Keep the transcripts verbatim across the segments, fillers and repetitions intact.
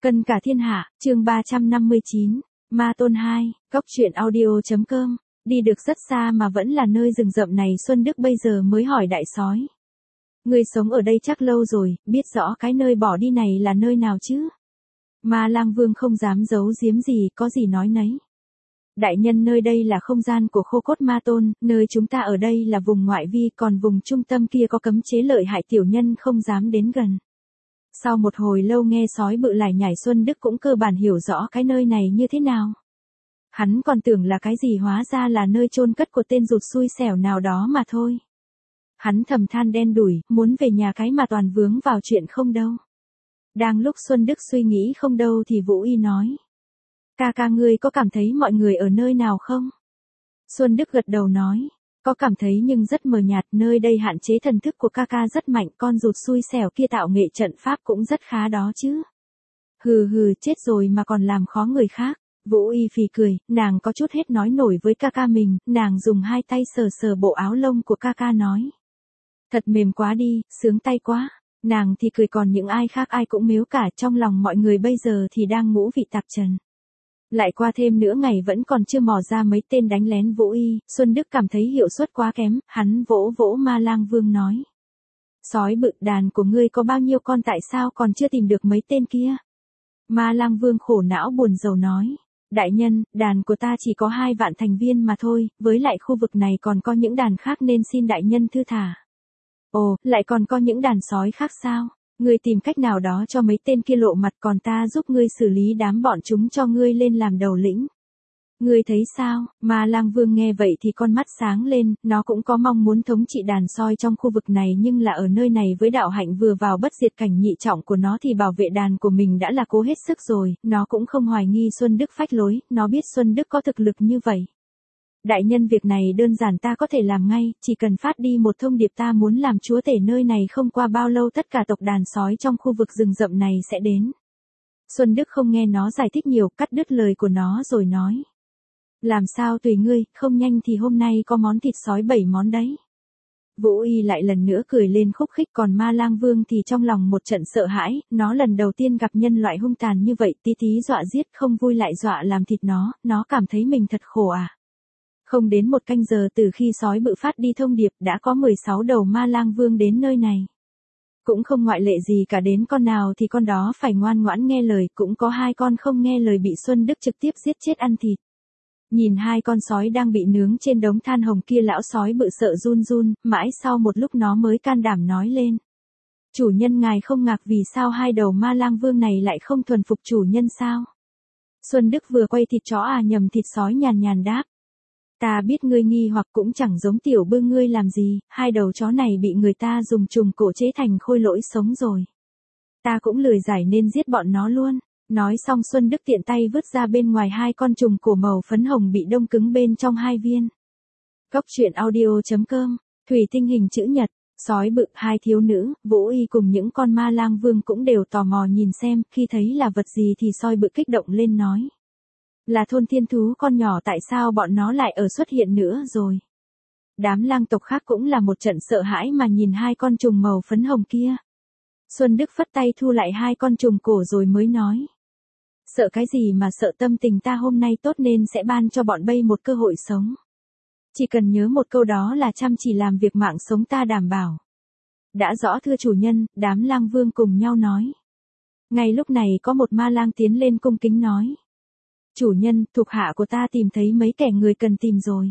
Cân cả thiên hạ, chương ba trăm năm mươi chín, Ma Tôn hai, Cóc truyện audio.com, đi được rất xa mà vẫn là nơi rừng rậm này Xuân Đức bây giờ mới hỏi đại sói. Người sống ở đây chắc lâu rồi, biết rõ cái nơi bỏ đi này là nơi nào chứ? Ma Lang Vương không dám giấu giếm gì, có gì nói nấy. Đại nhân, nơi đây là không gian của Khô Cốt Ma Tôn, nơi chúng ta ở đây là vùng ngoại vi, còn vùng trung tâm kia có cấm chế lợi hại tiểu nhân không dám đến gần. Sau một hồi lâu nghe sói bự lải nhải, Xuân Đức cũng cơ bản hiểu rõ cái nơi này như thế nào. Hắn còn tưởng là cái gì, hóa ra là nơi chôn cất của tên rụt xui xẻo nào đó mà thôi. Hắn thầm than đen đủi, muốn về nhà cái mà toàn vướng vào chuyện không đâu. Đang lúc Xuân Đức suy nghĩ không đâu thì Vũ Y nói. Ca ca, ngươi có cảm thấy mọi người ở nơi nào không? Xuân Đức gật đầu nói. Có cảm thấy nhưng rất mờ nhạt, nơi đây hạn chế thần thức của ca ca rất mạnh, con rụt xui xẻo kia tạo nghệ trận pháp cũng rất khá đó chứ. Hừ hừ, chết rồi mà còn làm khó người khác. Vũ Y phì cười, nàng có chút hết nói nổi với ca ca mình, nàng dùng hai tay sờ sờ bộ áo lông của ca ca nói. Thật mềm quá đi, sướng tay quá. Nàng thì cười, còn những ai khác ai cũng mếu cả, trong lòng mọi người bây giờ thì đang ngũ vị tạp trần. Lại qua thêm nửa ngày vẫn còn chưa mò ra mấy tên đánh lén Vũ Y, Xuân Đức cảm thấy hiệu suất quá kém, hắn vỗ vỗ Ma Lang Vương nói. Sói bự, đàn của ngươi có bao nhiêu con, tại sao còn chưa tìm được mấy tên kia? Ma Lang Vương khổ não buồn rầu nói. Đại nhân, đàn của ta chỉ có hai vạn thành viên mà thôi, với lại khu vực này còn có những đàn khác nên xin đại nhân thư thả. Ồ, lại còn có những đàn sói khác sao? Ngươi tìm cách nào đó cho mấy tên kia lộ mặt, còn ta giúp ngươi xử lý đám bọn chúng cho ngươi lên làm đầu lĩnh. Ngươi thấy sao? Ma Lang Vương nghe vậy thì con mắt sáng lên, nó cũng có mong muốn thống trị đàn sói trong khu vực này, nhưng là ở nơi này với đạo hạnh vừa vào bất diệt cảnh nhị trọng của nó thì bảo vệ đàn của mình đã là cố hết sức rồi, nó cũng không hoài nghi Xuân Đức phách lối, nó biết Xuân Đức có thực lực như vậy. Đại nhân, việc này đơn giản, ta có thể làm ngay, chỉ cần phát đi một thông điệp ta muốn làm chúa tể nơi này, không qua bao lâu tất cả tộc đàn sói trong khu vực rừng rậm này sẽ đến. Xuân Đức không nghe nó giải thích nhiều, cắt đứt lời của nó rồi nói. Làm sao tùy ngươi, không nhanh thì hôm nay có món thịt sói bảy món đấy. Vũ Y lại lần nữa cười lên khúc khích, còn Ma Lang Vương thì trong lòng một trận sợ hãi, nó lần đầu tiên gặp nhân loại hung tàn như vậy, tí tí dọa giết, không vui lại dọa làm thịt nó, nó cảm thấy mình thật khổ à. Không đến một canh giờ từ khi sói bự phát đi thông điệp đã có mười sáu đầu Ma Lang Vương đến nơi này. Cũng không ngoại lệ gì cả, đến con nào thì con đó phải ngoan ngoãn nghe lời, cũng có hai con không nghe lời bị Xuân Đức trực tiếp giết chết ăn thịt. Nhìn hai con sói đang bị nướng trên đống than hồng kia, lão sói bự sợ run run, mãi sau một lúc nó mới can đảm nói lên. Chủ nhân, ngài không ngạc vì sao hai đầu Ma Lang Vương này lại không thuần phục chủ nhân sao? Xuân Đức vừa quay thịt chó à nhầm thịt sói, nhàn nhàn đáp. Ta biết ngươi nghi hoặc, cũng chẳng giống tiểu bư ngươi làm gì, hai đầu chó này bị người ta dùng trùng cổ chế thành khôi lỗi sống rồi. Ta cũng lười giải nên giết bọn nó luôn. Nói xong Xuân Đức tiện tay vứt ra bên ngoài hai con trùng cổ màu phấn hồng bị đông cứng bên trong hai viên. Cóc truyện audio.com, thủy tinh hình chữ nhật, sói bự, hai thiếu nữ, Vũ Y cùng những con Ma Lang Vương cũng đều tò mò nhìn xem, khi thấy là vật gì thì sói bự kích động lên nói. Là thôn thiên thú con nhỏ, tại sao bọn nó lại ở xuất hiện nữa rồi? Đám lang tộc khác cũng là một trận sợ hãi mà nhìn hai con trùng màu phấn hồng kia. Xuân Đức phất tay thu lại hai con trùng cổ rồi mới nói. Sợ cái gì mà sợ, tâm tình ta hôm nay tốt nên sẽ ban cho bọn bay một cơ hội sống. Chỉ cần nhớ một câu, đó là chăm chỉ làm việc, mạng sống ta đảm bảo. Đã rõ thưa chủ nhân, đám lang vương cùng nhau nói. Ngay lúc này có một ma lang tiến lên cung kính nói. Chủ nhân, thuộc hạ của ta tìm thấy mấy kẻ người cần tìm rồi.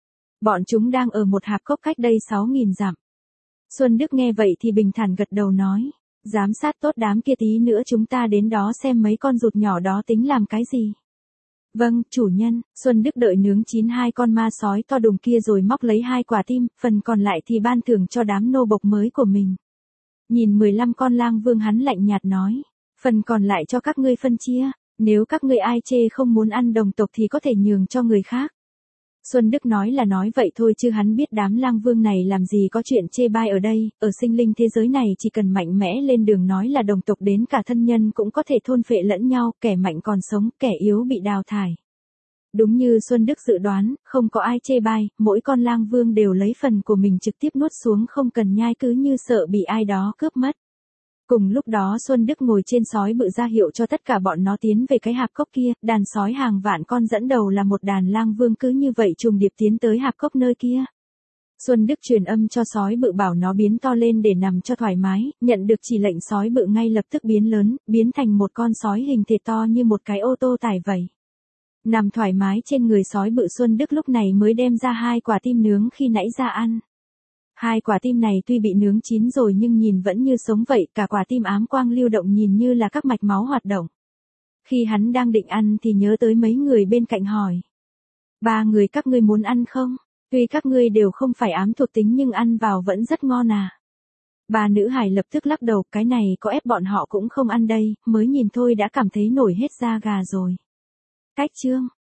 Bọn chúng đang ở một hạp cốc cách đây sáu nghìn dặm. Xuân Đức nghe vậy thì bình thản gật đầu nói. Giám sát tốt đám kia, tí nữa chúng ta đến đó xem mấy con rụt nhỏ đó tính làm cái gì. Vâng, chủ nhân. Xuân Đức đợi nướng chín hai con ma sói to đùng kia rồi móc lấy hai quả tim, phần còn lại thì ban thưởng cho đám nô bộc mới của mình. Nhìn mười lăm con lang vương hắn lạnh nhạt nói. Phần còn lại cho các ngươi phân chia. Nếu các ngươi ai chê không muốn ăn đồng tộc thì có thể nhường cho người khác. Xuân Đức nói là nói vậy thôi chứ hắn biết đám lang vương này làm gì có chuyện chê bai ở đây, ở sinh linh thế giới này chỉ cần mạnh mẽ lên đường nói là đồng tộc đến cả thân nhân cũng có thể thôn phệ lẫn nhau, kẻ mạnh còn sống, kẻ yếu bị đào thải. Đúng như Xuân Đức dự đoán, không có ai chê bai, mỗi con lang vương đều lấy phần của mình trực tiếp nuốt xuống, không cần nhai cứ như sợ bị ai đó cướp mất. Cùng lúc đó Xuân Đức ngồi trên sói bự ra hiệu cho tất cả bọn nó tiến về cái hạp cốc kia, đàn sói hàng vạn con dẫn đầu là một đàn lang vương cứ như vậy trùng điệp tiến tới hạp cốc nơi kia. Xuân Đức truyền âm cho sói bự bảo nó biến to lên để nằm cho thoải mái, nhận được chỉ lệnh sói bự ngay lập tức biến lớn, biến thành một con sói hình thịt to như một cái ô tô tải vậy. Nằm thoải mái trên người sói bự, Xuân Đức lúc này mới đem ra hai quả tim nướng khi nãy ra ăn. Hai quả tim này tuy bị nướng chín rồi nhưng nhìn vẫn như sống vậy, cả quả tim ám quang lưu động nhìn như là các mạch máu hoạt động. Khi hắn đang định ăn thì nhớ tới mấy người bên cạnh hỏi. Ba người các ngươi muốn ăn không? Tuy các ngươi đều không phải ám thuộc tính nhưng ăn vào vẫn rất ngon à. Ba nữ hài lập tức lắc đầu, cái này có ép bọn họ cũng không ăn đây, mới nhìn thôi đã cảm thấy nổi hết da gà rồi. Cách chương